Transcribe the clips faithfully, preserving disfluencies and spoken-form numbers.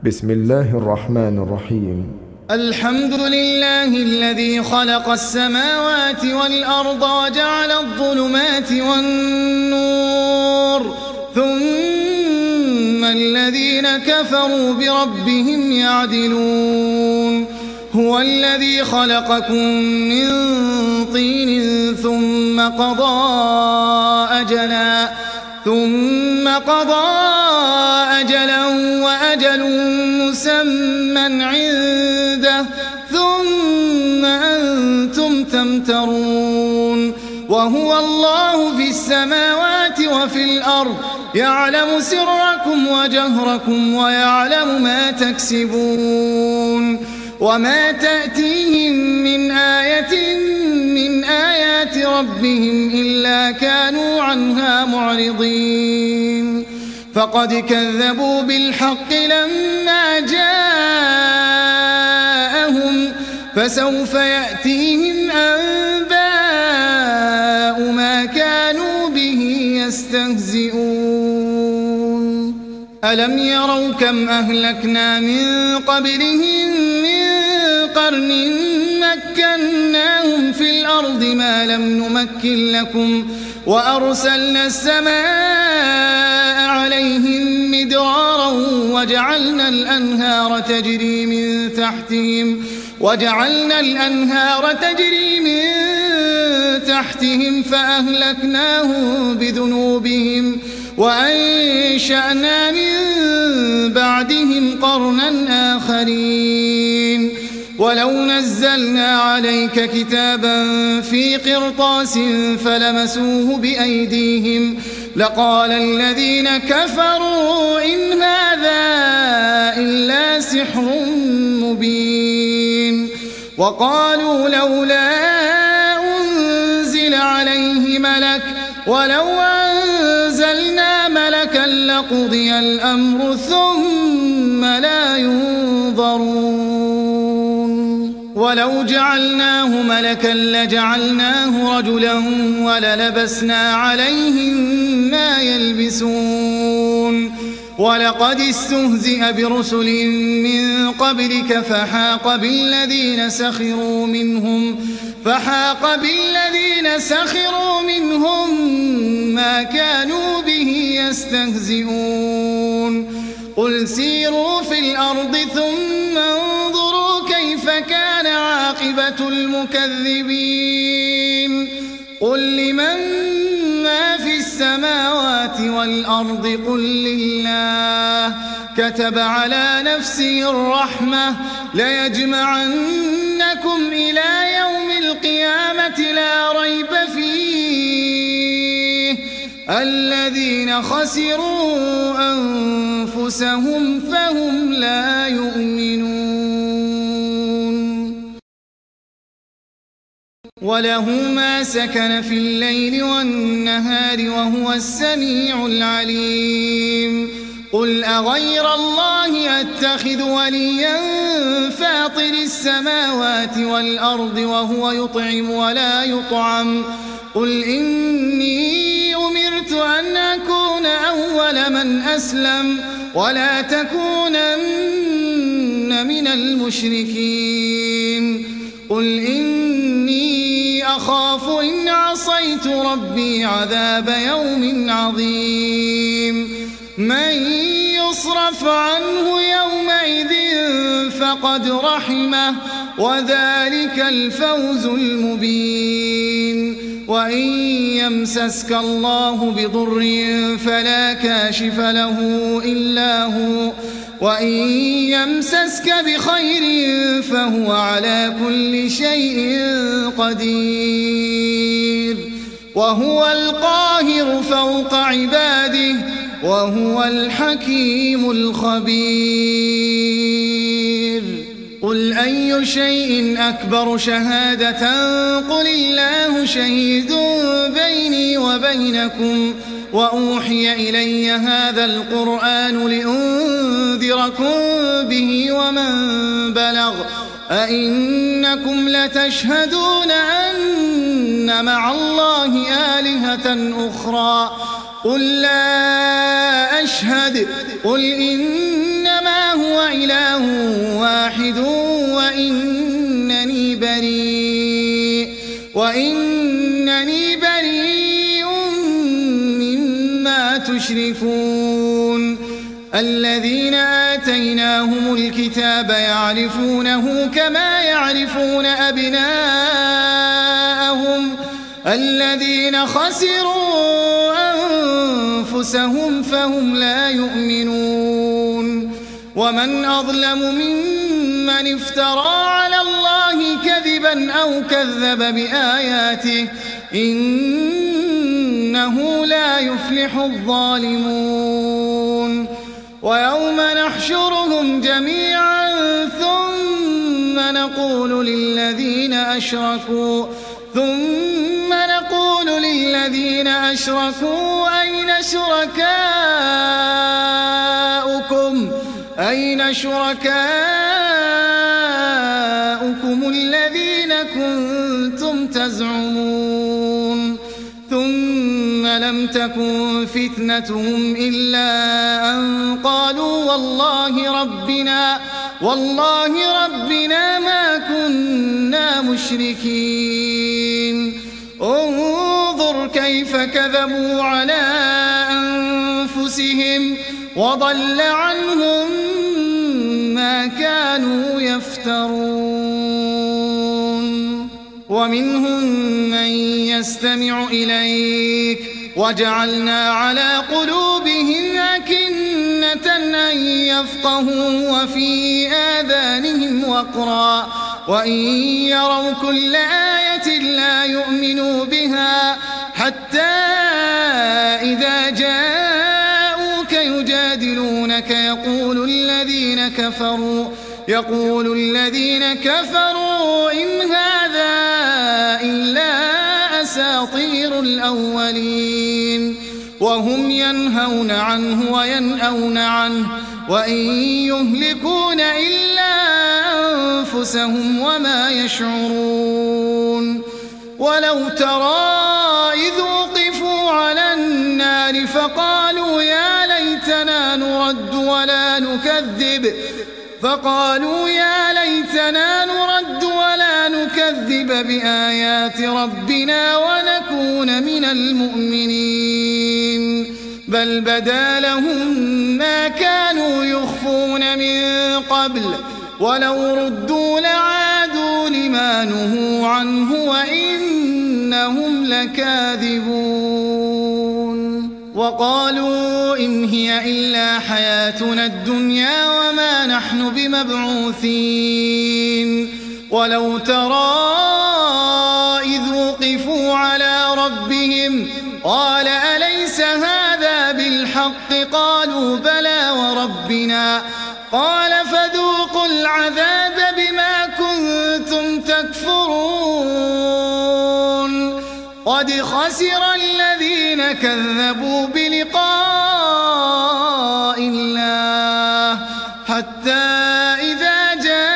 بسم الله الرحمن الرحيم. الحمد لله الذي خلق السماوات والأرض وجعل الظلمات والنور ثم الذين كفروا بربهم يعدلون. هو الذي خلقكم من طين ثم قضى أجلا ثم قضى أجلا وأجل مسمى عنده ثم أنتم تمترون. وهو الله في السماوات وفي الأرض يعلم سركم وجهركم ويعلم ما تكسبون. وما تأتيهم من آية من آيات ربهم إلا كانوا عنها معرضين. فقد كذبوا بالحق لما جاءهم فسوف يأتيهم أنباء ما كانوا به يستهزئون. ألم يروا كم أهلكنا من قبلهم من قرن مكناهم في الأرض ما لم نمكن لكم وأرسلنا السماء عليهم مدرارا وجعلنا الأنهار تجري من تحتهم وجعلنا الأنهار تجري من تحتهم فأهلكناهم بذنوبهم وأنشأنا من بعدهم قرنا آخرين. ولو نزلنا عليك كتابا في قرطاس فلمسوه بأيديهم لقال الذين كفروا إن هذا إلا سحر مبين. وقالوا لولا أنزل عليه ملك ولو أنزلنا ملكا لقضي الأمر ثم لا ينظرون. ولو جعلناه ملكا لجعلناه رجلا وللبسنا عليهم ما يلبسون. ولقد استهزئ برسل من قبلك فحاق بالذين سخروا منهم فحاق بالذين سخروا منهم ما كانوا به يستهزئون. قل سيروا في الأرض ثم انظروا كيف كان عاقبة المكذبين. قل لمن ما في السماوات والأرض قل لله كتب على نفسه الرحمة ليجمعنكم إلى يوم القيامة لا ريب فيه الذين خسروا أنفسهم فهم لا يؤمنون. وله ما سكن في الليل والنهار وهو السميع العليم. قل أغير الله أتخذ وليا فاطر السماوات والأرض وهو يطعم ولا يطعم قل إني أمرت أن أكون أول من أسلم ولا تكونن من المشركين. قل إني أخاف إن عصيت ربي عذاب يوم عظيم. من يصرف عنه يومئذ فقد رحمه وذلك الفوز المبين. وإن يمسسك الله بضر فلا كاشف له إلا هو وإن يمسسك بخير فهو على كل شيء قدير. وهو القاهر فوق عباده وهو الحكيم الخبير. قل أي شيء أكبر شهادة قل الله شهيد بيني وبينكم وأوحي إلي هذا القرآن لأنذركم به ومن بلغ أئنكم لتشهدون أن مع الله آلهة أخرى قل لا أشهد قل إنما هو إله واحد وإنني بريء وإنني بريء مما تشركون الذين آتيناهم الكتاب يعرفونه كما يعرفون أبناءهم الذين خسروا أنفسهم فهم لا يؤمنون ومن أظلم ممن افترى على الله كذبا أو كذب بآياته إنه لا يفلح الظالمون ويوم نحشرهم جميعا ثم نقول للذين أشركوا ثم نقول للذين أشركوا أين شركاؤكم أين شركاؤكم الذين كنتم تزعمون ثم لم تكن فتنتهم إلا أن قالوا والله ربنا والله ربنا ما كنا مشركين انظر كيف كذبوا على أنفسهم وضل عنهم ما كانوا يفترون ومنهم من يستمع إليك وجعلنا على قلوبهم أكنة أن يفقهوا وفي آذانهم وقرا وإن يروا كل آية لا يؤمنوا بها حتى إذا جاءوك يجادلونك يقول الذين كفروا يقول الذين كفروا إن هذا إلا أساطير الأولين وهم ينهون عنه وينأون عنه وإن يهلكون إلا أنفسهم وما يشعرون ولو ترى إذ وقفوا على النار فقالوا يا ليتنا نرد ولا نكذب فقالوا يا ليتنا نرد ولا نكذب بآيات ربنا ونكون من المؤمنين بل بدا لهم ما كانوا يخفون من قبل ولو ردوا لعادوا لما نهوا عنه وإنهم لكاذبون وقالوا إن هي إلا حياتنا الدنيا وما نحن بمبعوثين ولو ترى إذ وقفوا على ربهم قال أليس هذا بالحق قالوا بلى وربنا قال فذوقوا العذاب بما كنتم تكفرون قد خسر الذين كذبوا بلقاء الله حتى إذا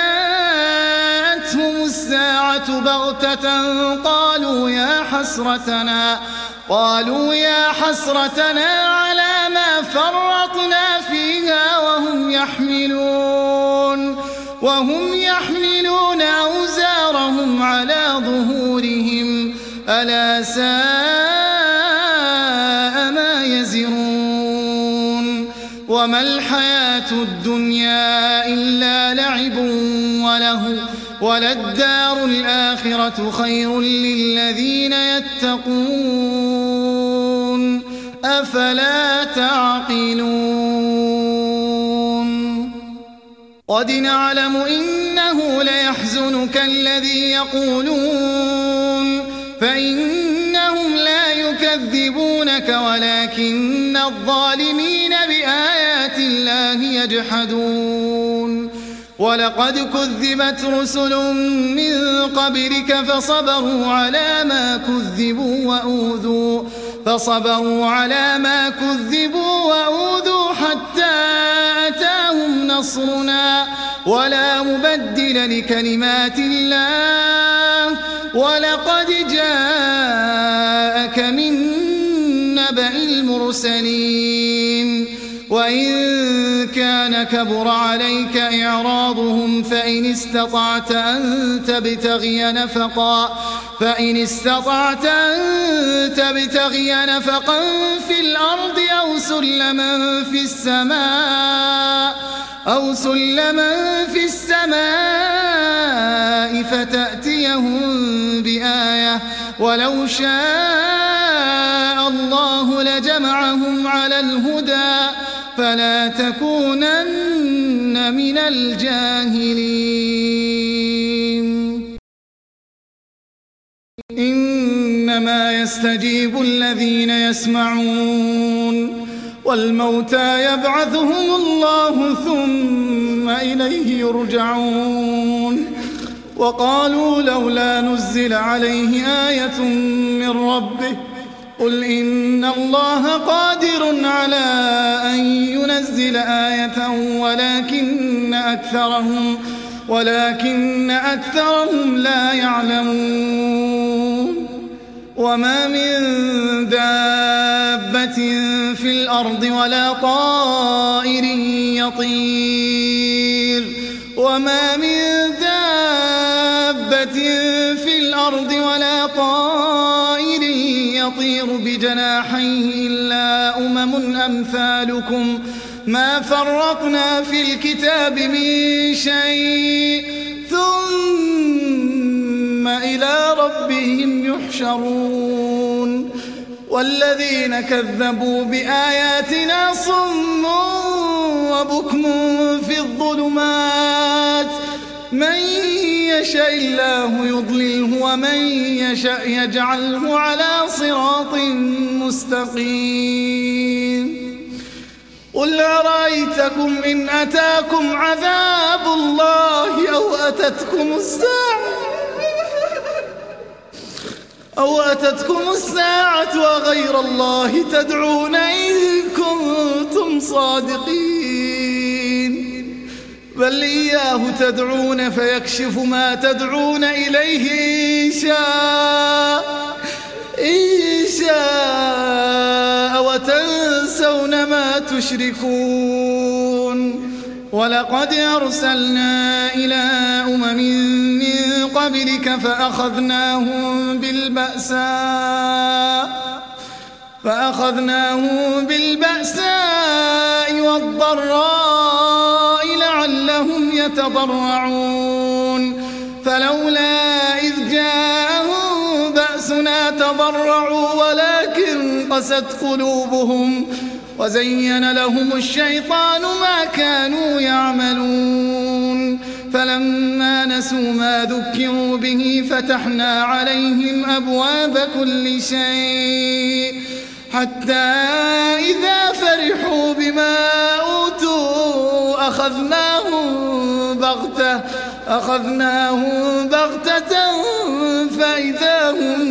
جاءتهم الساعة بغتة قالوا يا حسرتنا قالوا يا حسرتنا على ما فرطنا فيها وهم يحملون وهم يحملون أوزارهم على ظهورهم ألا ساء ما يزرون وما الحياة الدنيا إلا لعب وله وللدار الآخرة خير للذين يتقون أفلا تعقلون قد نعلم إنه ليحزنك الذي يقولون فإنهم لا يكذبونك ولكن الظالمين بآيات الله يجحدون ولقد كذبت رسل من قبلك فصبروا على ما كذبوا وأوذوا فصبروا على ما كذبوا وأوذوا حتى أتاهم نصرنا ولا مبدل لكلمات الله ولقد جاءك من نبأ المرسلين وإن كان كبر عليك إعراضهم فإن استطعت أن تبتغي نفقا فإن استطعت أن تبتغي نفقا في الأرض أو سلما في السماء أو سلما في السماء فتأتيهم بآية ولو شاء الله لجمعهم على الهدى فلا تكونن من الجاهلين إنما يستجيب الذين يسمعون والموتى يبعثهم الله ثم إليه يرجعون وقالوا لولا نزل عليه آية من ربه قل إن الله قادر على أن ينزل آية ولكن أكثرهم ولكن أكثرهم لا يعلمون وما من دابة في الأرض ولا طائر يطير وما من دابة في الأرض ولا طائر يطير بجناحيه إلا أمم أمثالكم ما فرطنا في الكتاب من شيء ثم إلى ربهم يحشرون والذين كذبوا بآياتنا صم وبكم في الظلمات من يشاء الله يضلله ومن يشاء يجعله على صراط مستقيم قل أرأيتكم إن أتاكم عذاب الله أو أتتكم الساعة أو أتتكم الساعة وغير الله تدعون إن كنتم صادقين بل إياه تدعون فيكشف ما تدعون إليه إن شاء إن شاء وتنسون ما تشركون ولقد أرسلنا إلى أمم من قبلك فأخذناهم بالبأساء فأخذناهم بالبأساء والضراء لعلهم يتضرعون فلولا إذ جاءهم بأسنا تضرعوا ولكن قست قلوبهم وزين لهم الشيطان ما كانوا يعملون فلما نسوا ما ذكروا به فتحنا عليهم أبواب كل شيء حتى إذا فرحوا بما أوتوا أخذناهم بغتة أخذناهم بغتة فإذا هم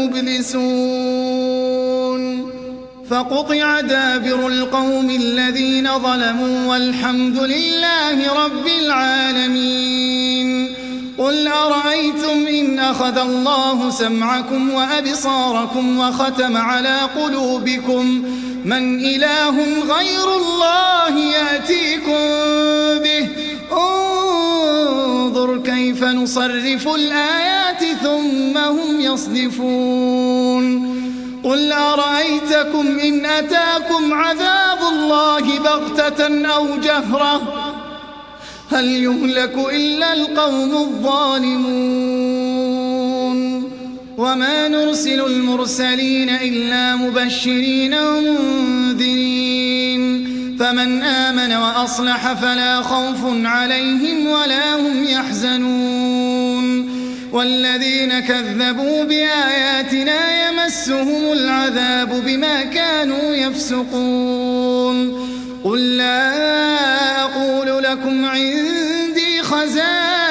مبلسون فقطع دابر القوم الذين ظلموا والحمد لله رب العالمين قل أرأيتم إن أخذ الله سمعكم وأبصاركم وختم على قلوبكم من إله غير الله يأتيكم به انظر كيف نصرف الآيات ثم هم يصدفون قل أرأيتكم إن أتاكم عذاب الله بغتة أو جهرة هل يهلك إلا القوم الظالمون وما نرسل المرسلين إلا مبشرين ومنذرين فمن آمن وأصلح فلا خوف عليهم ولا هم يحزنون والذين كذبوا بآياتنا يمسهم العذاب بما كانوا يفسقون قل لا أقول لكم عندي خزائن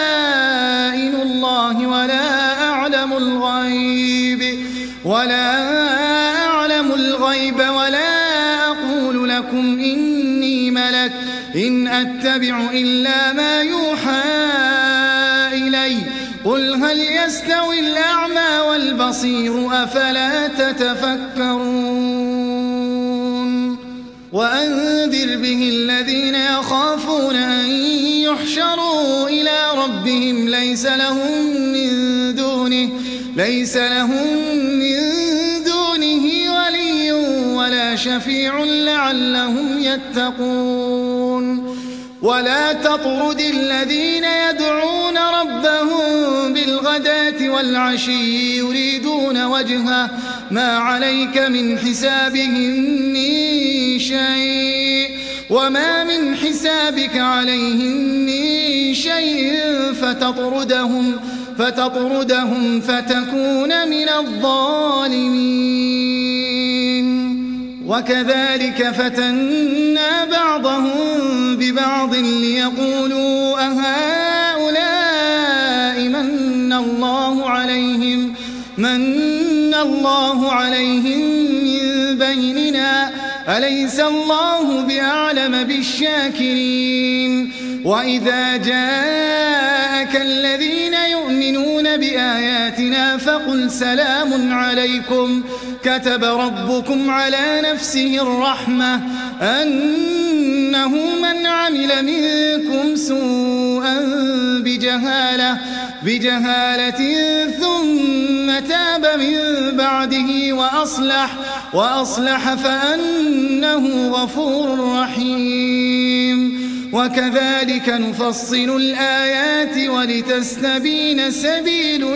الله ولا أعلم الغيب ولا أعلم الغيب ولا أقول لكم إني ملك إن أتبع إلا ما يوحى إلي قل هل يستوي الأعمى والبصير أفلا تتفكرون وأنذر به الذين يخافون أن يحشروا إلى ربهم ليس لهم من دونه ليس لهم من دونه ولي ولا شفيع لعلهم يتقون ولا تطرد الذين يدعون ربهم بالغداة والعشي يريدون وجهه ما عليك من حسابهم من شيء وما من حسابك عليهم من شيء فتطردهم فتطردهم فتكون من الظالمين وكذلك فتنا بعضهم ببعض ليقولوا أهؤلاء من الله عليهم من الله عليهم من بيننا أليس الله بأعلم بالشاكرين وإذا جاءك الذين يؤمنون بآياتنا فقل سلام عليكم كتب ربكم على نفسه الرحمة أنه من عمل منكم سوءا بجهالة بجهالة ثم تاب من بعده وأصلح وأصلح فأنه غفور رحيم وكذلك نفصل الآيات ولتستبين سبيل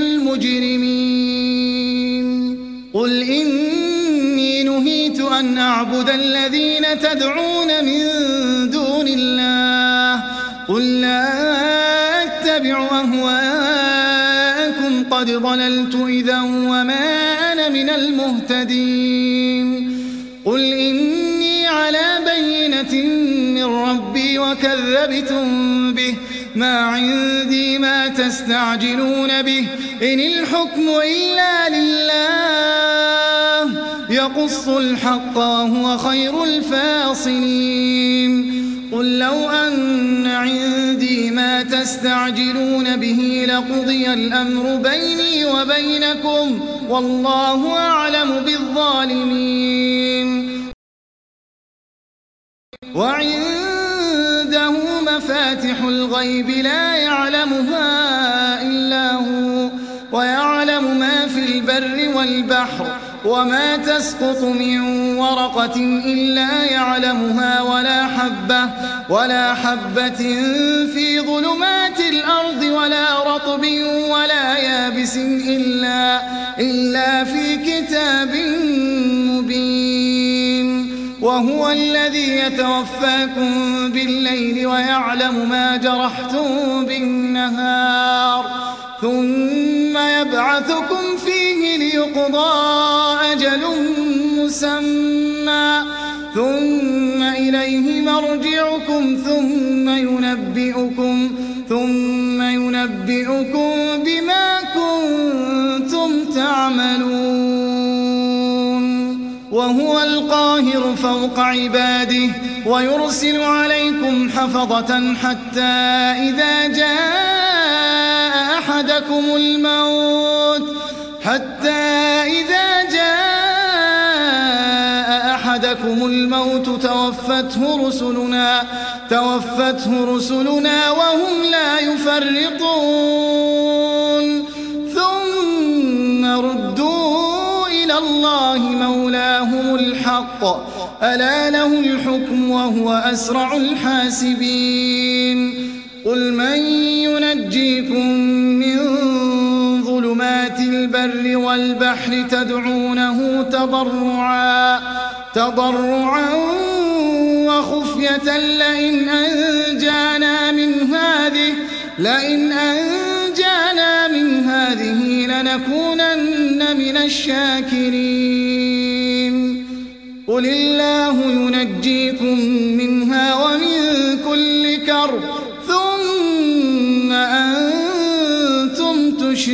المجرمين قل إني نهيت أن أعبد الذين تدعون من دون الله قل لا أتبع أهواءكم قد ضللت إذا وما أنا من المهتدين قل إني على بينة من ربي وكذبتم به ما عندي ما تستعجلون به إن الحكم إلا لله يقص الحق وهو خير الفاصلين قل لو أن عندي ما تستعجلون به لقضي الأمر بيني وبينكم والله أعلم بالظالمين وعنده مفاتح الغيب لا يعلمها إلا هو ويعلم ما في البر والبحر وما تسقط من ورقة إلا يعلمها ولا حبة ولا حبة في ظلمات الأرض ولا رطب ولا يابس إلا إلا في كتاب مبين وهو الذي يتوفاكم بالليل ويعلم ما جرحتم بالنهار ثم يبعثكم فيه ليقضى أجل مسمى ثم إليه مرجعكم ثم ينبئكم ثم ينبئكم بما كنتم تعملون وهو القاهر فوق عباده ويرسل عليكم حفظة حتى إذا جاء أحدكم الموت حتى إذا جاء أحدكم الموت توفته رسلنا توفته رسلنا وهم لا يفرطون ثم ردوا إلى الله مولاهم الحق ألا له الحكم وهو أسرع الحاسبين قل من ينجيكم من ظلمات البر والبحر تدعونه تضرعا تضرعا وخفية لئن أنجانا من هذه لئن أنجانا من هذه لنكونن من الشاكرين قل الله ينجيكم منها ومن كل كرب ثم أنتم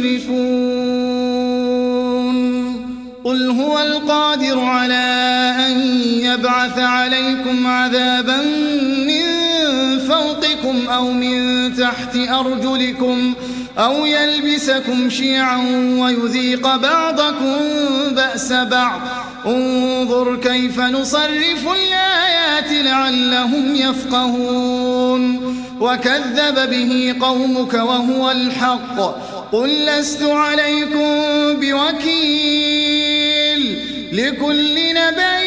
تشركون قل هو القادر على أن يبعث عليكم عذابا من فوقكم أو من تحت أرجلكم أو يلبسكم شيعا ويذيق بعضكم بأس بعض انظر كيف نصرف الآيات لعلهم يفقهون وكذب به قومك وهو الحق قل لست عليكم بوكيل لكل نبأ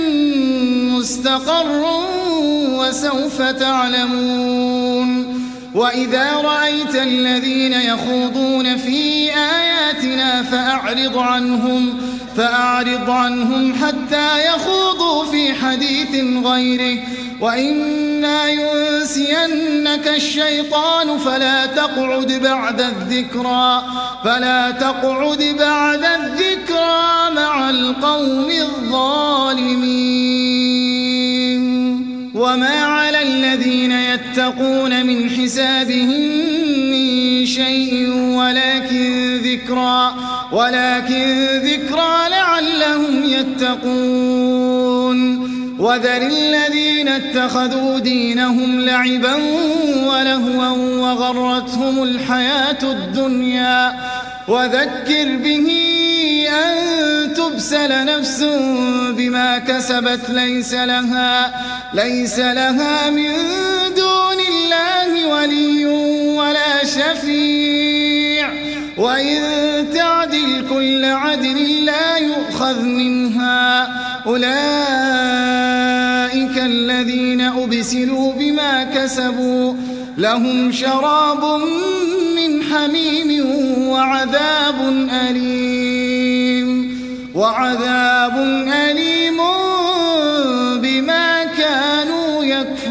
مستقر وسوف تعلمون وإذا رأيت الذين يخوضون في آياتنا فأعرض عنهم فأعرض عنهم حتى يخوضوا في حديث غيره وإما ينسينك الشيطان فلا تقعد بعد الذكرى فلا تقعد بعد الذكرى مع القوم الظالمين وما على الذين يتقون من حسابهم من شيء ولكن ذكرى ولكن ذكرى لعلهم يتقون وذر الذين اتخذوا دينهم لعبا ولهوا وغرتهم الحياة الدنيا وذكر به أن تبسل نفس بما كسبت ليس لها ليس لها من دون الله ولي ولا شفيع وإن تعدل كل عدل لا يؤخذ منها أولئك الذين أبسلوا بما كسبوا لهم شراب من حميم وعذاب أليم وعذاب أليم بما كانوا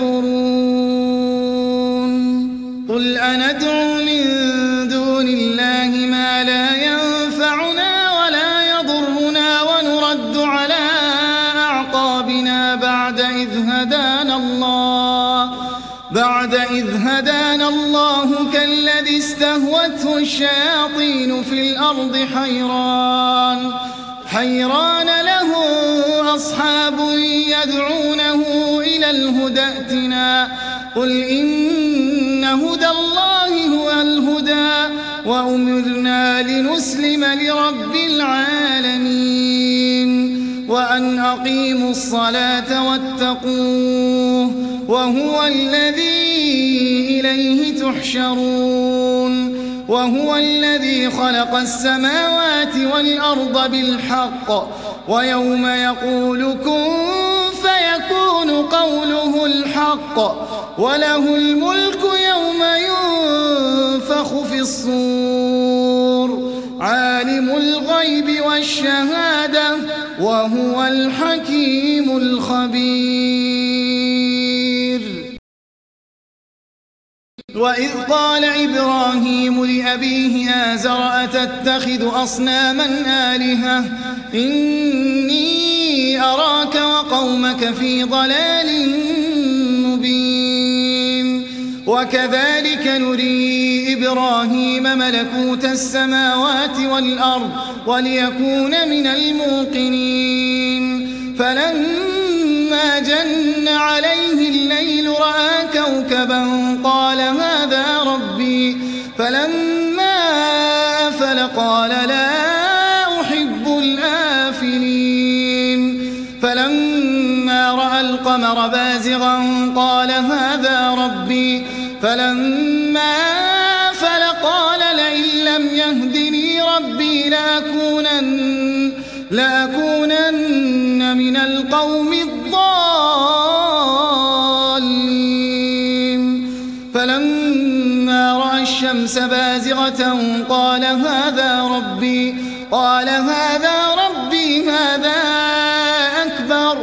يكفرون قل أندعو من دون الله ما لا ينفعنا ولا يضرنا ونرد على أعقابنا بعد إذ هدانا الله بعد إذ هدانا الله كالذي استهوته الشياطين في الأرض حيران حيران له أصحاب يدعونه إلى الهدى ائتنا قل إن هدى الله هو الهدى وأمرنا لنسلم لرب العالمين وأن أقيموا الصلاة واتقوه وهو الذي إليه تحشرون وهو الذي خلق السماوات والأرض بالحق ويوم يقول كن فيكون قوله الحق وله الملك يوم ينفخ في الصور عالم الغيب والشهادة وهو الحكيم الخبير وإذ قال إبراهيم لأبيه آزر أتتخذ أصناما آلهة إني أراك وقومك في ضلال مبين وكذلك نري إبراهيم ملكوت السماوات والأرض وليكون من الموقنين فلما جن عليه الليل رأى كوكبا قال هذا ربي فلما أفل قال لا أحب الآفلين فلما رأى القمر بازغا قال هذا ربي فلما أفل قال لئن لم يهدني ربي لأكونن, لأكونن من القوم الضالين فلما رأى الشمس بازغة قال هذا ربي قال هذا ربي هذا أكبر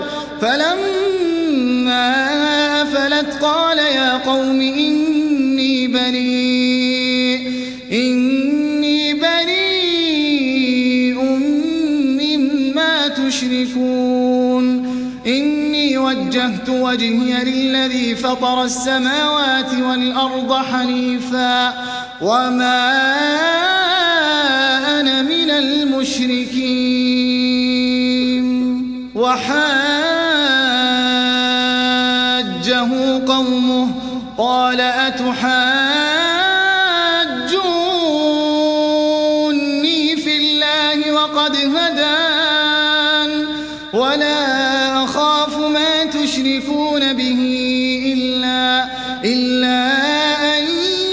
فلما أفلت قال يا قوم إني بريء إني بريء مما تشركون إني وجهت وجهي للذي فطر السماوات والأرض حنيفا وما أنا من المشركين وحاجه قومه قال أتحاجوني في الله وقد هدان إلا أن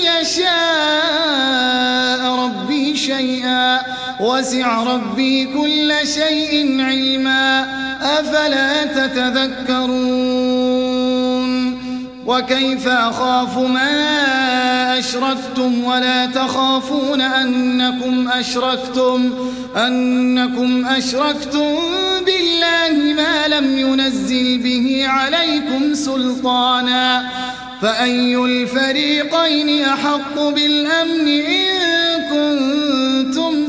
يشاء ربي شيئا وسع ربي كل شيء علما أفلا تتذكرون وكيف أخاف ما أشركتم ولا تخافون أنكم أشركتم أنكم أشركتم بالله ما لم ينزل به عليكم سلطانا فأي الفريقين أحق بالأمن إن كنتم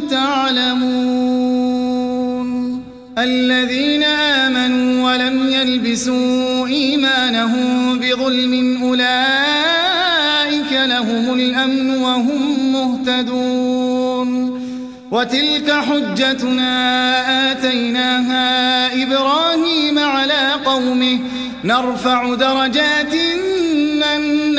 تعلمون الذين آمنوا ولم يلبسوا إيمانهم بظلم أولئك لهم الأمن وهم مهتدون وتلك حجتنا آتيناها إبراهيم على قومه نرفع درجات من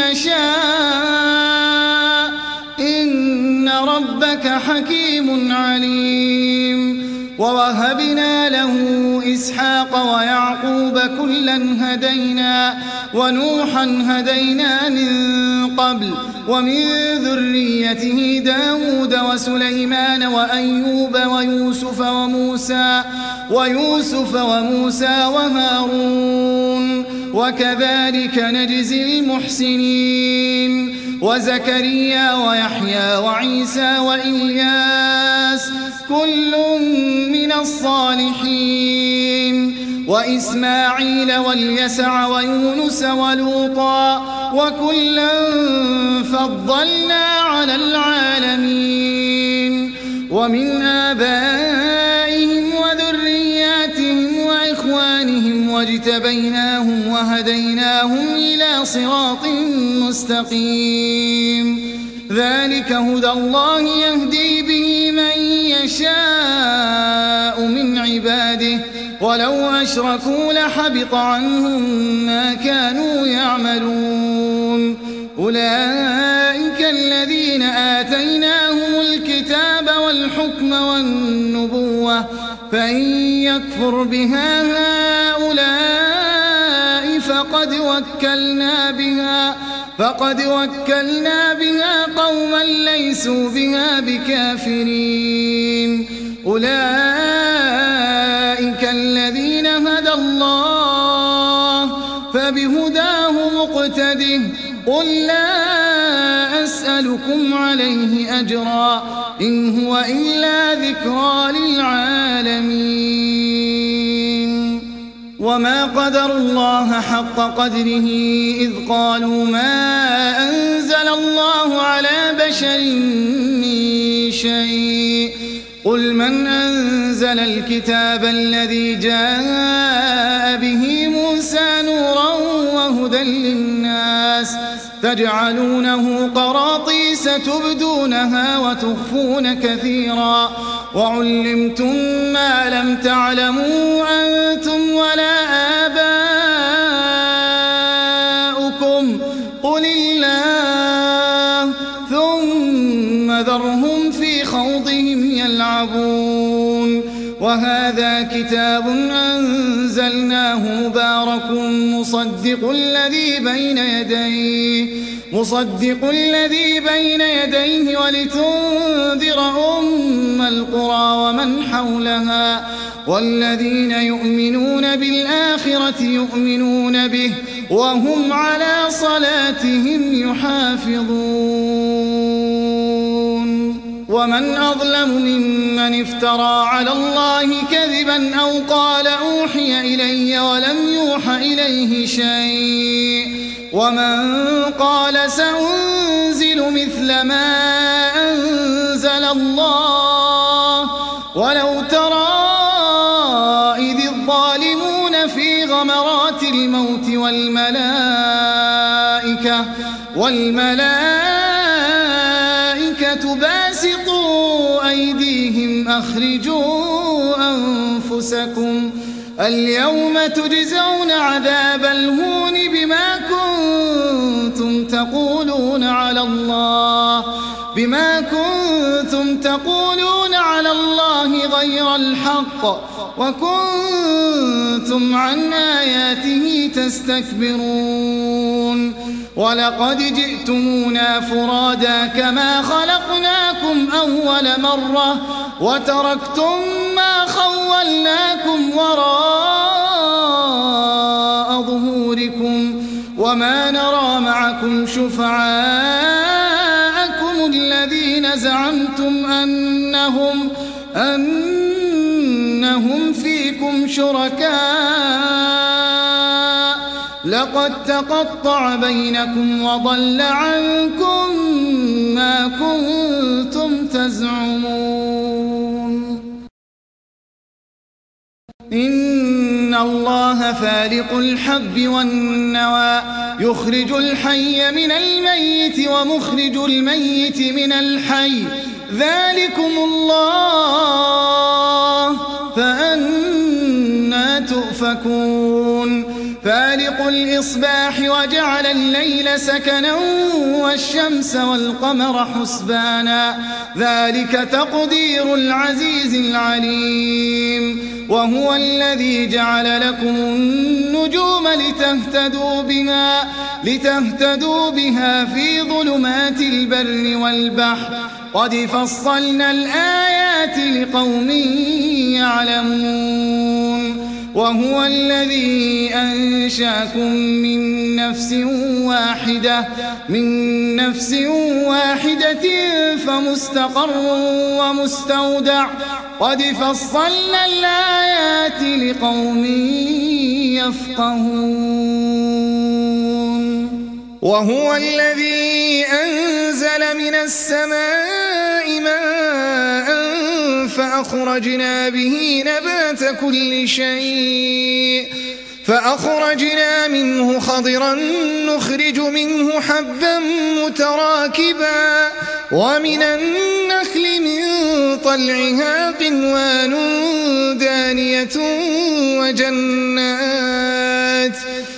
نشاء إن ربك حكيم عليم ووهبنا له إسحاق ويعقوب كلا هدينا ونوحا هدينا من قبل ومن ذريته داود وسليمان وأيوب ويوسف وموسى ويوسف وموسى وهارون وكذلك نجزي المحسنين وزكريا ويحيى وعيسى وإلياس كل من الصالحين وإسماعيل واليسع ويونس ولوطا وكلا فضلنا على العالمين ومن آبائهم وذرياتهم وإخوانهم واجتبيناهم وهديناهم إلى صراط مستقيم ذلك هدى الله يهدي به من يشاء من عباده ولو أشركوا لحبط عنهم ما كانوا يعملون أولئك الذين آتيناهم الكتاب والحكم والنبوة فإن يكفر بها هؤلاء فقد وكلنا بها فقد وكلنا بها قوما ليسوا بها بكافرين أولئك الذين هدى الله فبهداه مقتده قل لا أسألكم عليه أجرا إن هو إلا ذكرى للعالمين وما قدروا الله حق قدره إذ قالوا ما أنزل الله على بشر من شيء قل من أنزل الكتاب الذي جاء به موسى نورا وهدى للناس تجعلونه قراطيس تبدونها وتخفون كثيرا وعلمتم ما لم تعلموا أنتم ولا آباؤكم قل الله ثم ذرهم في خوضهم يلعبون وهذا كتاب أنزلناه مبارك مصدق الذي بين يديه مصدق الذي بين يديه ولتنذر أم القرى ومن حولها والذين يؤمنون بالآخرة يؤمنون به وهم على صلاتهم يحافظون ومن أظلم ممن افترى على الله كذبا أو قال أوحي إلي ولم يوح إليه شيء ومن قال سأنزل مثل ما أنزل الله ولو ترى إذ الظالمون في غمرات الموت والملائكة والملائكة باسطوا أيديهم أخرجوا أنفسكم اليوم تجزون عذاب الهون بما كنتم تقولون على الله بما كنتم تقولون على الله غير الحق وكنتم عن آياته تستكبرون ولقد جئتمونا فرادا كما خلقناكم أول مرة وتركتم ما خولناكم وراء ظهوركم وما نرى معكم شفعاءكم الذين زعمتم أنهم أنهم فيكم شركاء لقد تقطع بينكم وضل عنكم ما كنتم تزعمون إن الله فالق الحب والنوى يخرج الحي من الميت ومخرج الميت من الحي ذلكم الله فأنى تؤفكون فالق الإصباح وجعل الليل سكنا والشمس والقمر حسبانا ذلك تقدير العزيز العليم وهو الذي جعل لكم النجوم لتهتدوا بها لتهتدوا بها في ظلمات البر والبحر قد فصلنا الآيات لقوم يعلمون وهو الذي أنشاكم من نفس واحدة من نفس واحدة فمستقر ومستودع قد فصلنا الآيات لقوم يفقهون وهو الذي أنزل من السماء ماء فأخرجنا به نبات كل شيء فأخرجنا منه خضرا نخرج منه حبا متراكبا ومن النخل من طلعها قنوان دانية وجنات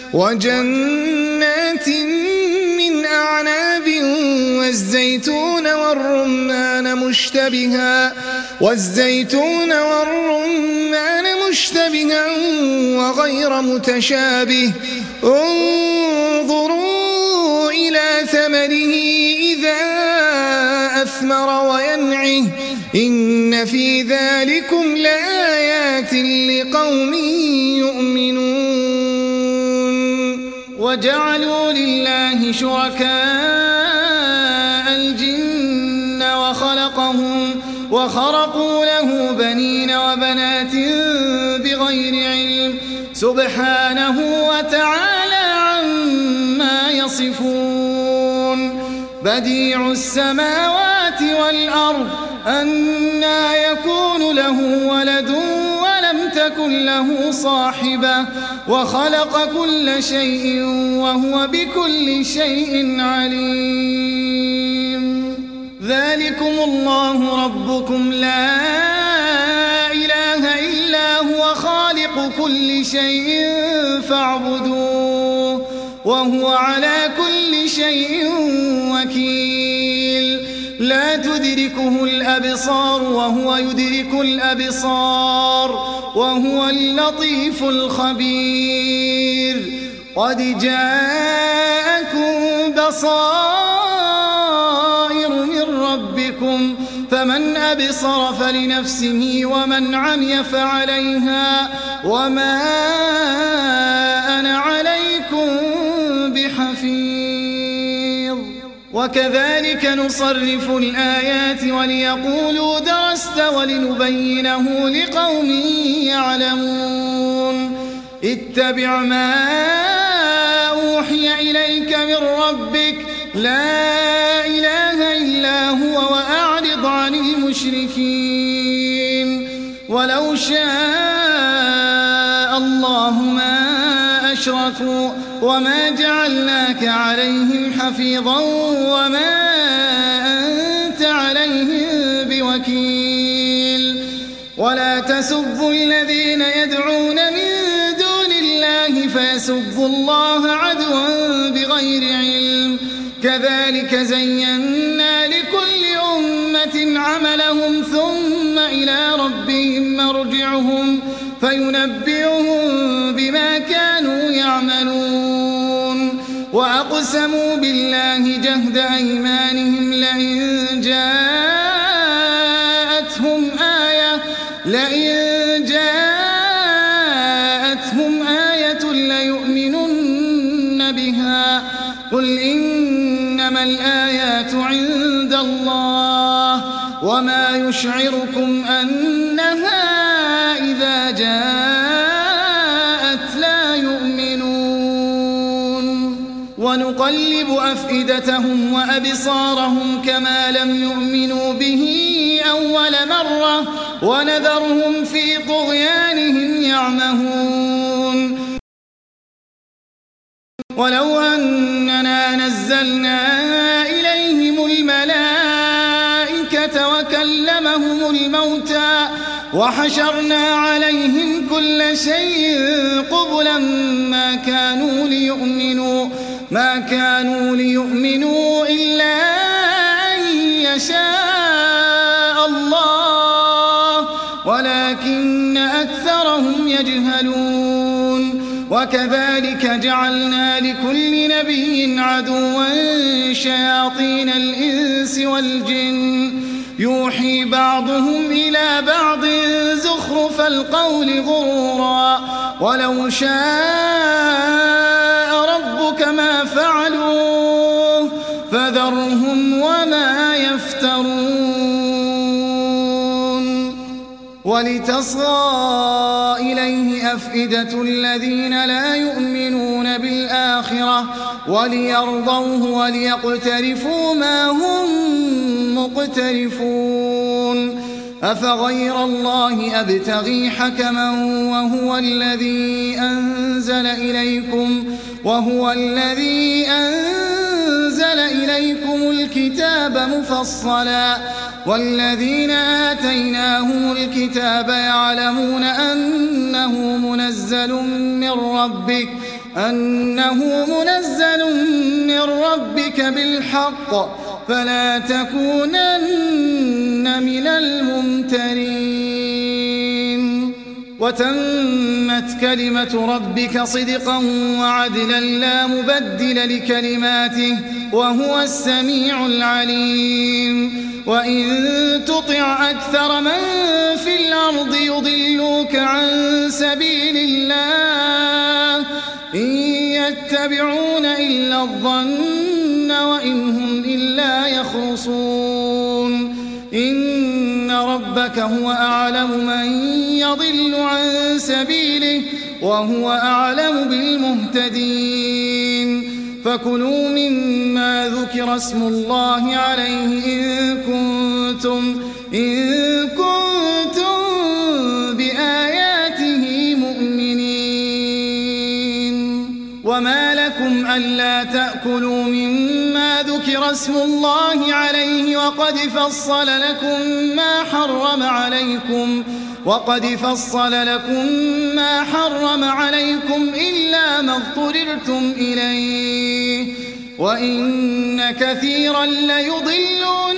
وجنات من أعناب والزيتون والرمان مشتبها والزيتون والرمان مشتبها وغير متشابه انظروا إلى ثمره إذا أثمر وينعه إن في ذلكم لآيات لقوم يؤمنون وجعلوا لله شركاء الجن وخلقهم وخرقوا له بنين وبنات بغير علم سبحانه وتعالى عما يصفون بديع السماوات والأرض أنى يكون له ولد ولم تكن له صاحبة وخلق كل شيء وهو بكل شيء عليم ذلكم الله ربكم لا إله إلا هو خالق كل شيء فاعبدوه وهو على كل شيء وكيل لا تدركه الأبصار وهو يدرك الأبصار وهو اللطيف الخبير قد جاءكم بصائر من ربكم فمن أبصر فلنفسه ومن عمي فعليها وما أنا عليكم بحفيظ وكذلك نصرف الآيات وليقولوا درست ولنبينه لقوم يعلمون اتبع ما أوحي إليك من ربك لا إله إلا هو وأعرض عن المشركين ولو شاء الله ما أشركوا وما جعلناك عليهم حفيظا وما أنت عليهم بوكيل ولا تسبوا الذين يدعون من دون الله فيسبوا الله عدوا بغير علم كذلك زينا لكل أمة عملهم ثم إلى ربهم مرجعهم فينبئهم بما كانوا يعملون وأقسموا بالله جهد أيمانهم لئن جاءتهم آية لئن جاءتهم آية ليؤمنن بها قل إنما الآيات عند الله وما يشعركم أنها إذا جاءت لا يؤمنون ونقلب أفئدتهم وأبصارهم كما لم يؤمنوا به أول مرة ونذرهم في طغيانهم يعمهون ولو أننا نزلنا إليهم الملائكة وكلمهم الموتى وحشرنا عليهم كل شيء قبلا ما كانوا ليؤمنوا ما كانوا ليؤمنوا إلا أن يشاء الله ولكن أكثرهم يجهلون وكذلك جعلنا لكل نبي عدوا شياطين الإنس والجن يوحي بعضهم إلى بعض زخرف القول غرورا ولو شاء ربك ما فعلوه فذرهم وما يفترون ولتصغى إليه أفئدة الذين لا يؤمنون بالآخرة وليرضوه وليقترفوا ما هم مقترفون أفغير الله أبتغي حكما وهو الذي أنزل إليكم وهو الذي أنزل إليكم الكتاب مفصلا والذين آتيناهم الكتاب يعلمون أنه منزل من ربك أنه منزل من ربك بالحق فلا تكونن من الممترين وتمت كلمة ربك صدقا وعدلا لا مبدل لكلماته وهو السميع العليم وإن تطع أكثر من في الأرض يضلوك عن سبيل الله إن يتبعون إلا الظن وإن هم إلا يخرصون إن ربك هو أعلم من يضل عن سبيله وهو أعلم بالمهتدين فكلوا مما ذكر اسم الله عليه إن كنتم إن كنتم بآياته مؤمنين وما لكم ألا تأكلوا مما ذكر اسم الله عليه وقد فصل لكم ما حرم عليكم وقد فصل لكم ما حرم عليكم إلا ما اضطررتم إليه وإن كثيرا ليضلون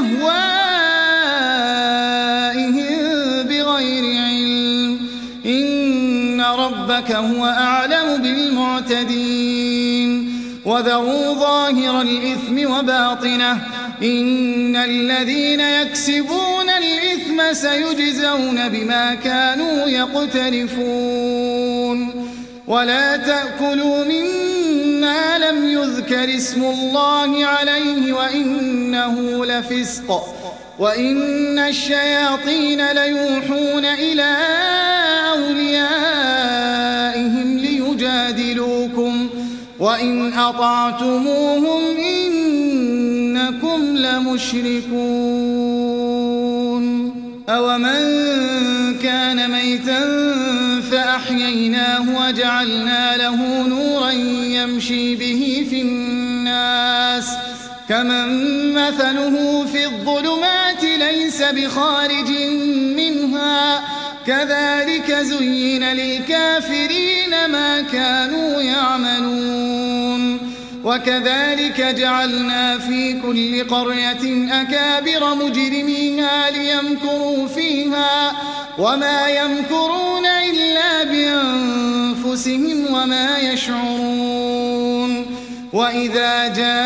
بأهوائهم بغير علم إن ربك هو أعلم بالمعتدين وذروا ظاهر الإثم وباطنه إن الذين يكسبون الإثم سيجزون بما كانوا يقترفون ولا تأكلوا مما لم يذكر اسم الله عليه وإنه لفسق وإن الشياطين ليوحون إلى أوليائهم ليجادلوكم وإن أطعتموهم إنكم لمشركون أومن كان ميتا فأحييناه وجعلنا له نورا يمشي به في الناس كمن مثله في الظلمات ليس بخارج منها كذلك زين للكافرين ما كانوا يعملون وكذلك جعلنا في كل قرية أكابر مجرميها ليمكروا فيها وما يمكرون إلا بأنفسهم وما يشعرون وإذا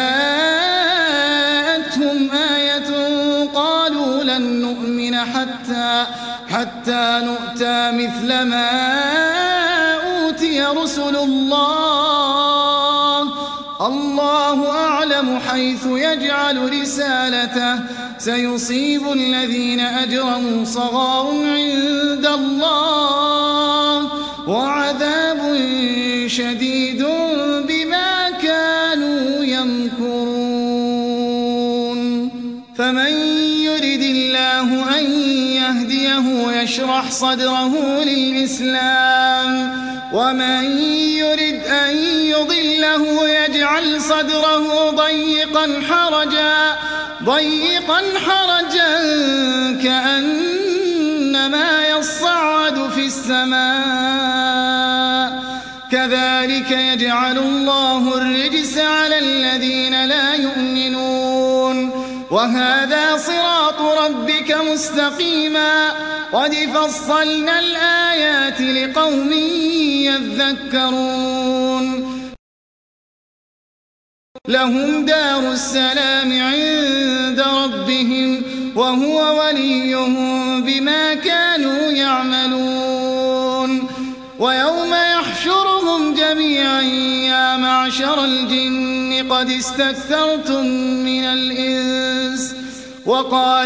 جاءتهم آية قالوا لن نؤمن حتى, حتى نؤتى مثل ما أوتي رسل الله الله أعلم حيث يجعل رسالته سيصيب الذين أجرموا صغار عند الله وعذاب شديد بما كانوا يمكرون فمن يرد الله أن يهديه يشرح صدره للإسلام ومن يرد أن يضله يجعل صدره ضيقا حرجا ضيقا حرجا كأنما يصعد في السماء كذلك يجعل الله الرجس على الذين لا يؤمنون وهذا صراط ربك مستقيما قد فصلنا الآيات لقوم يذكرون لهم دار السلام عند ربهم وهو وليهم بما كانوا يعملون ويوم يحشرهم جميعا يا معشر الجن قد استكثرتم من الإنس وقال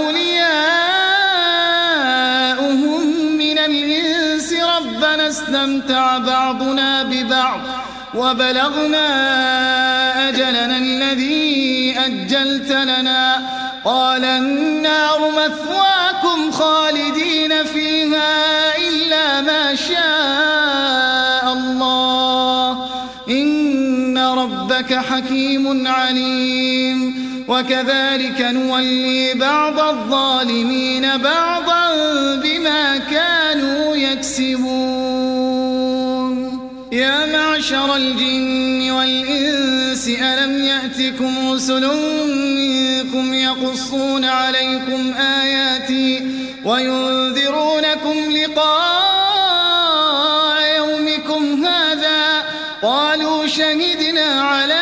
أولياؤهم من الإنس ربنا استمتع بعضنا ببعض وبلغنا أجلنا الذي أجلت لنا قال النار مثواكم خالدين فيها إلا ما شاء الله إن ربك حكيم عليم وكذلك نولي بعض الظالمين بعضا بما كانوا يكسبون يا معشر الجن والإنس ألم يأتكم رسل منكم يقصون عليكم آياتي وينذرونكم لقاء يومكم هذا قالوا شهدنا على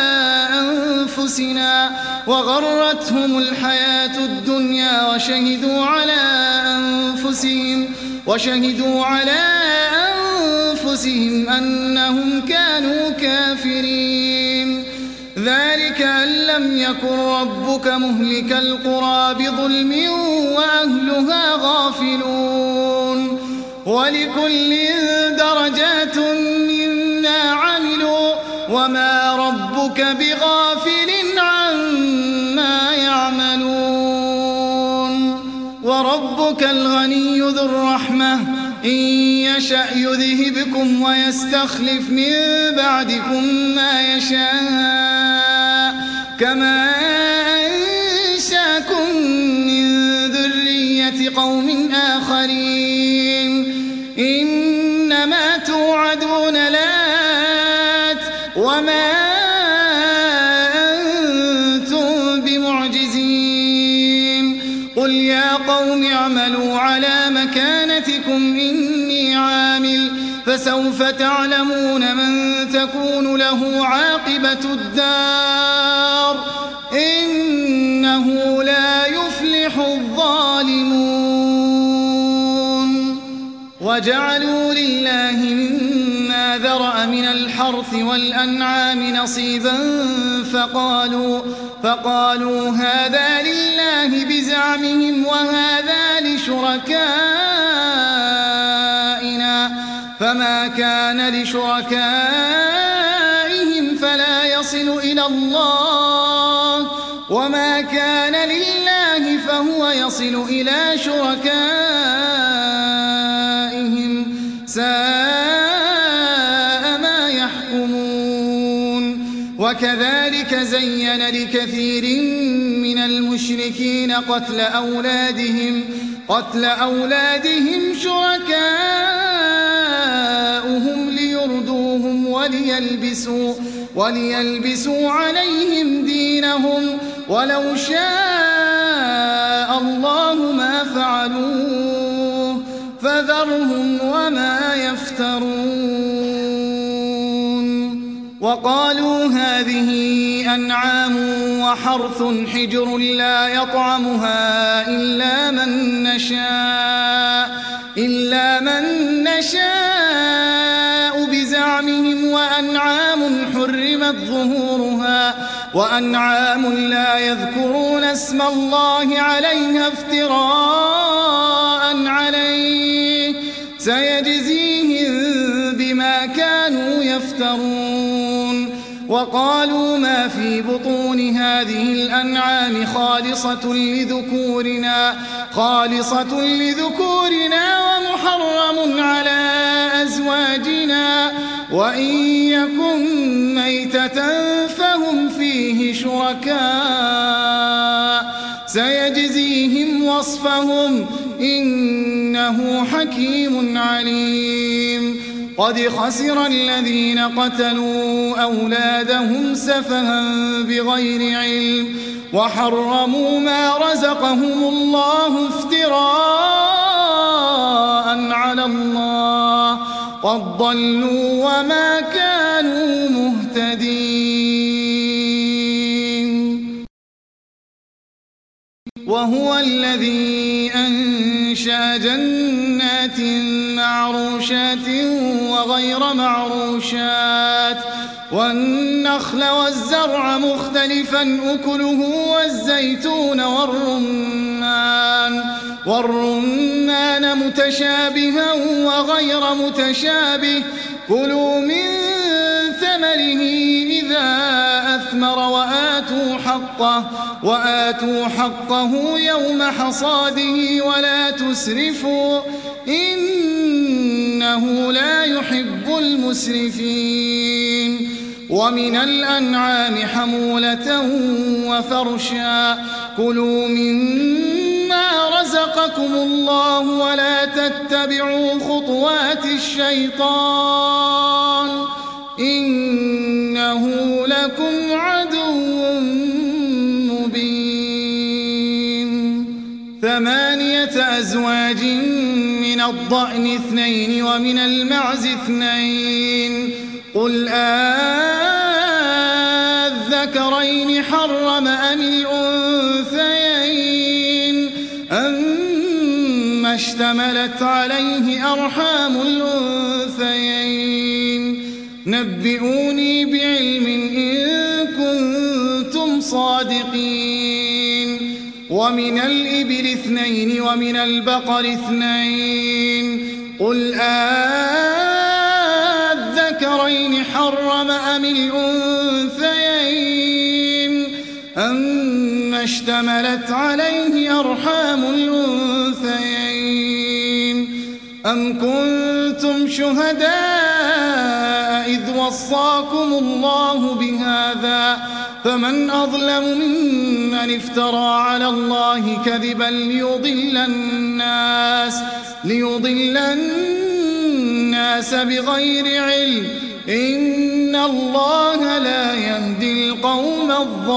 أنفسنا وغرتهم الحياة الدنيا وشهدوا على أنفسهم وشهدوا على أنفسهم أنهم كانوا كافرين ذلك أن لم يكن ربك مهلك القرى بظلم وأهلها غافلون ولكل درجات مما عملوا وما ربك بغافل عما يعملون وربك الغني ذو الرحمة إن يشأ يذهبكم ويستخلف من بعدكم ما يشاء كما أنشاكم من ذرية قوم آخرين إنما توعدون لآت وما أنتم بمعجزين قل يا قوم اعملوا على مكانتكم إني عامل فسوف تعلمون من تكون له عاقبة الدار إنه لا يفلح الظالمون وجعلوا لله مما ذرأ من الحرث والأنعام نصيبا فقالوا, فقالوا هذا لله بزعمهم وهذا لشركائنا فما كان لشركائهم فلا يصل إلى الله وما كان لله فهو يصل إلى شركائهم ساء ما يحكمون وكذلك زين لكثير من المشركين قتل أولادهم قتل أولادهم شركاؤهم ليردوهم وليلبسوا, وليلبسوا عليهم دينهم ولو شاء الله ما فعلوه فذرهم وما يفترون وقالوا هذه أنعام وحرث حجر لا يطعمها إلا من نشاء إلا من نشاء بزعمهم وأنعام حرمت ظهورها وأنعام لا يذكرون اسم الله عليها افتراء عليه سيجزيهم بما كانوا يفترون. وقالوا ما في بطون هذه الأنعام خالصة لذكورنا خالصة لذكورنا ومحرم على أزواجنا وإن يكن ميتة فهم فيه شركاء سيجزيهم وصفهم إنه حكيم عليم. قد خسر الذين قتلوا أولادهم سفها بغير علم وحرموا ما رزقهم الله افتراء على الله قد ضلوا وما كانوا مهتدين. وهو الذي أنشأ جنات معروشات وغير معروشات والنخل والزرع مختلفا أكله والزيتون والرمان والرمان متشابها وغير متشابه كلوا من ثمره إذا أثمر وآتوا حقه وآتوا حقه يوم حصاده ولا تسرفوا إنه لا يحب المسرفين. ومن الأنعام حمولة وفرشا كلوا مما رزقكم الله ولا تتبعوا خطوات الشيطان إنه لكم عدو مبين. ثمانية أزواج من الضأن اثنين ومن المعز اثنين قل أذكرين حرم أم الأنثيين أما اشتملت عليه أرحام الأنثيين نبئوني بعلم إن كنتم صادقين. ومن الإبل اثنين ومن البقر اثنين قل أذكرين حرم أم الأنثيين أما اشتملت عليه أرحام الأنثيين أم كنتم شهداء إذ وصاكم الله بهذا فمن أظلم ممن افترى على الله كذبا ليضل الناس ليضل الناس بغير علم إن الله لا يهدي القوم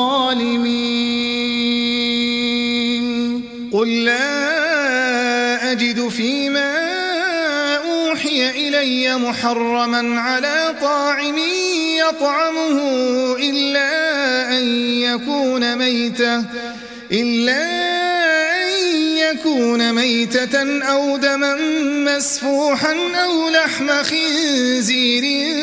الظالمين. قل لا أجد فيما أوحي إلي محرما على طاعم يطعمه إلا أن يكون ميتة إلا أن يكون ميتة أو دما مسفوحا أو لحم خنزير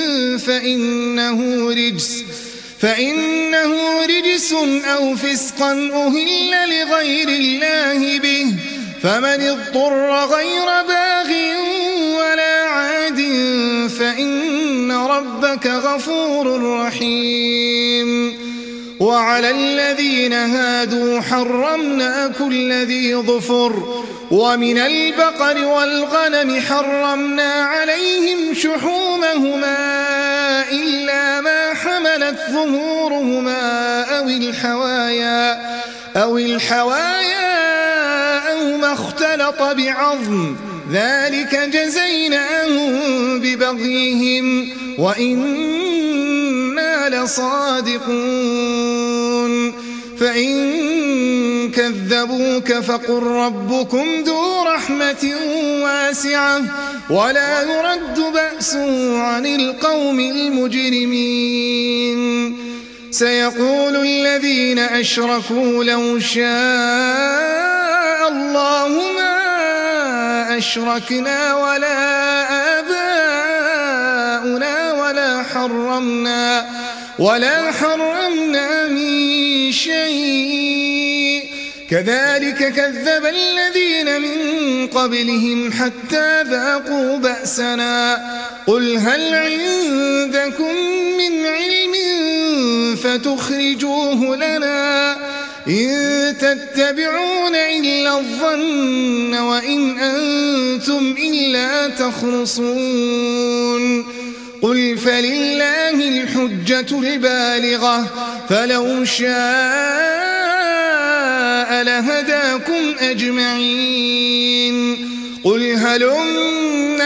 فإنه رجس فإنه رجس أو فسقا أهل لغير الله به فمن اضطر غير باغ ولا عاد فإن ربك غفور رحيم. وعلى الذين هادوا حرمنا كل ذي ظفر ومن البقر والغنم حرمنا عليهم شحومهما إلا ما حملت ظهورهما أو الحوايا أو الحوايا أو ما اختلط بعظم ذلك جزيناهم ببغيهم وإنا لصادقون. فإن كذبوك فقل ربكم ذو رحمة واسعة ولا يرد بأسه عن القوم المجرمين سيقول الذين أشركوا لو شاء الله ما أشركنا ولا آباؤنا ولا حرمنا ولا حرمنا من شيء كذلك كذب الذين من قبلهم حتى ذاقوا بأسنا قل هل عندكم من علم فتخرجوه لنا إن تتبعون إلا الظن وإن أنتم إلا تخرصون قل فلله الحجة البالغة فلو شاء لهداكم أجمعين قل هلم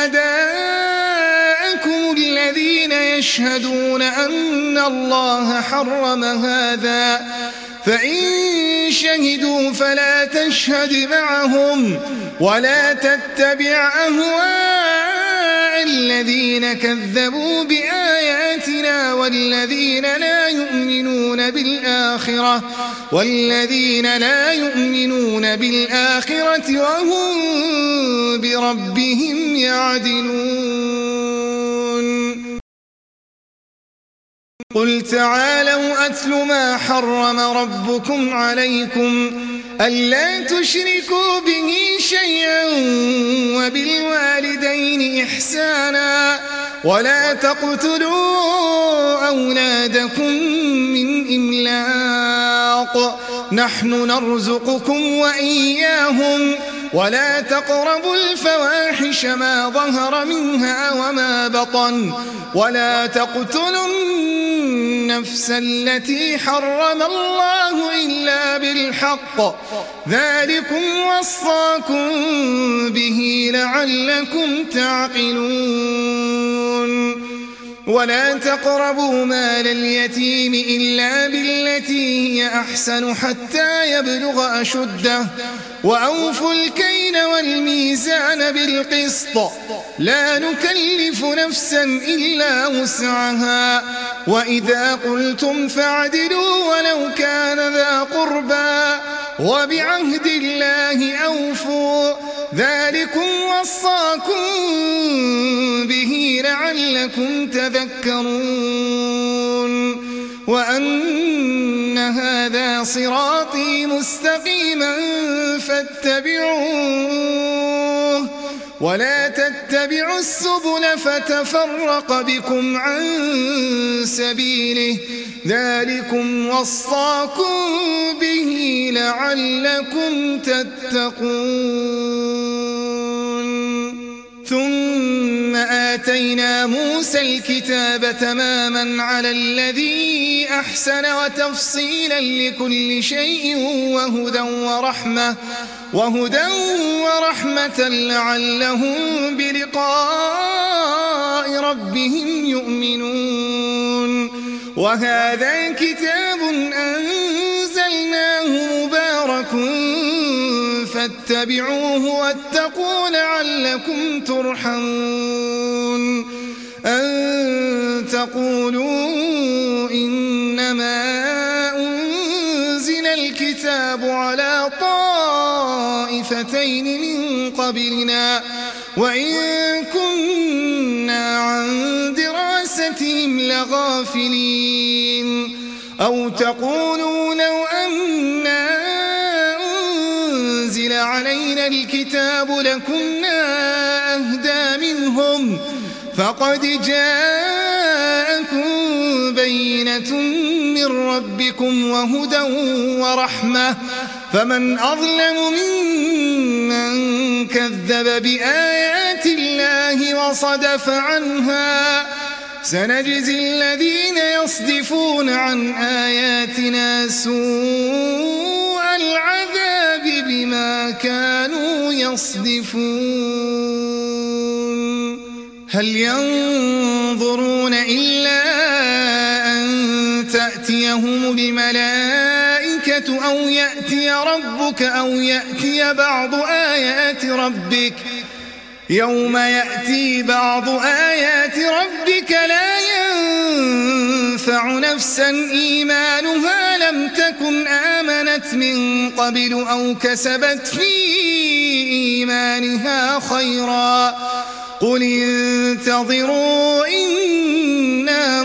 شهداءكم الذين يشهدون أن الله حرم هذا فإن شهدوا فلا تشهد معهم ولا تتبع أهواء الذين كذبوا بآياتنا والذين لا يؤمنون بالآخرة والذين لا يؤمنون بالآخرة وهم بربهم يعدلون قل تعالوا أتل ما حرم ربكم عليكم ألا تشركوا به شيئا وبالوالدين إحسانا ولا تقتلوا أولادكم من إملاق نحن نرزقكم وإياهم ولا تقربوا الفواحش ما ظهر منها وما بطن ولا تقتلوا النفس التي حرم الله إلا بالحق ذلكم وصاكم به لعلكم تعقلون ولا تقربوا مال اليتيم إلا بالتي هي أحسن حتى يبلغ أشده وأوفوا الكيل والميزان بالقسط لا نكلف نفسا إلا وسعها وإذا قلتم فاعدلوا ولو كان ذا قربى وبعهد الله أوفوا ذلكم وصاكم به لعلكم تذكرون وأن هذا صراطي مستقيما فاتبعوه ولا تتبعوا السبل فتفرق بكم عن سبيله ذلكم وصاكم به لعلكم تتقون ثم آتينا موسى الكتاب تماما على الذي أحسن وتفصيلا لكل شيء وهدى ورحمة وهدى ورحمة لعلهم بلقاء ربهم يؤمنون وهذا كتاب أنزلناه مبارك فاتبعوه واتقوا لعلكم ترحمون أن تقولوا إنما أنزل الكتاب على طائفتين من قبلنا وإن كنا عن دراستهم لغافلين أو تقولوا لو أنا أنزل علينا الكتاب لكنا أهدى منهم فقد جاءكم بينة من ربكم وهدى ورحمة فمن أظلم ممن كذب بآيات الله وصدف عنها سنجزي الذين يصدفون عن آياتنا سوء العذاب بما كانوا يصدفون هل ينظرون إلا أن تأتيهم الملائكة الفتنة أو يأتي ربك أو يأتي بعض آيات ربك يوم يأتي بعض آيات ربك لا ينفع نفسا إيمانها لم تكن آمنت من قبل أو كسبت في إيمانها خيرا قل انتظروا إنا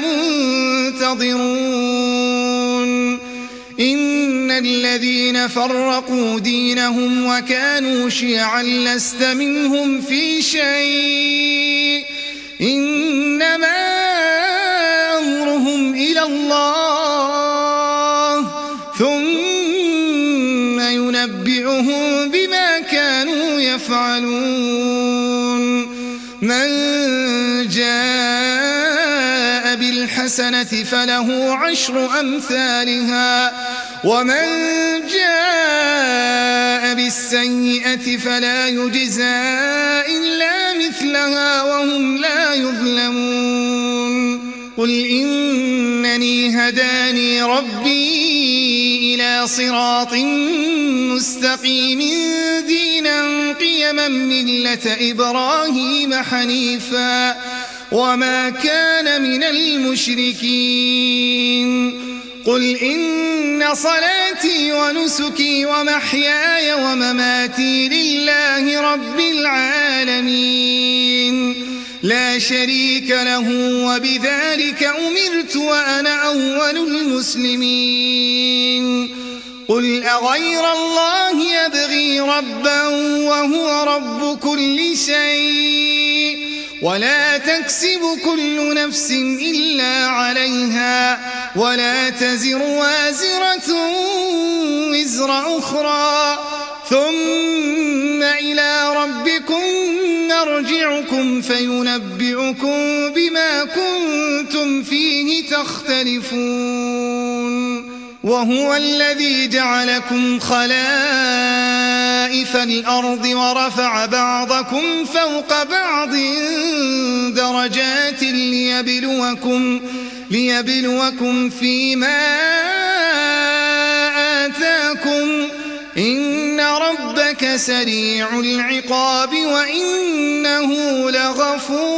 منتظرون إن الذين فرقوا دينهم وكانوا شيعا لست منهم في شيء إنما أمرهم إلى الله ثم ينبئهم بما كانوا يفعلون من جاء بالحسنة فله عشر أمثالها ومن جاء بالسيئة فلا يجزى إلا مثلها وهم لا يظلمون قل إنني هداني ربي إلى صراط مستقيم دينا قيما ملة إبراهيم حنيفا وما كان من المشركين قل إن صلاتي ونسكي ومحياي ومماتي لله رب العالمين لا شريك له وبذلك أمرت وأنا أول المسلمين قل أغير الله يبغي ربا وهو رب كل شيء ولا تكسب كل نفس إلا عليها ولا تزر وازرة وزر أخرى ثم إلى ربكم نرجعكم فينبئكم بما كنتم فيه تختلفون وهو الذي جعلكم خلائف الأرض ورفع بعضكم فوق بعض درجات ليبلوكم, ليبلوكم فيما آتاكم إن ربك سريع العقاب وإنه لغفور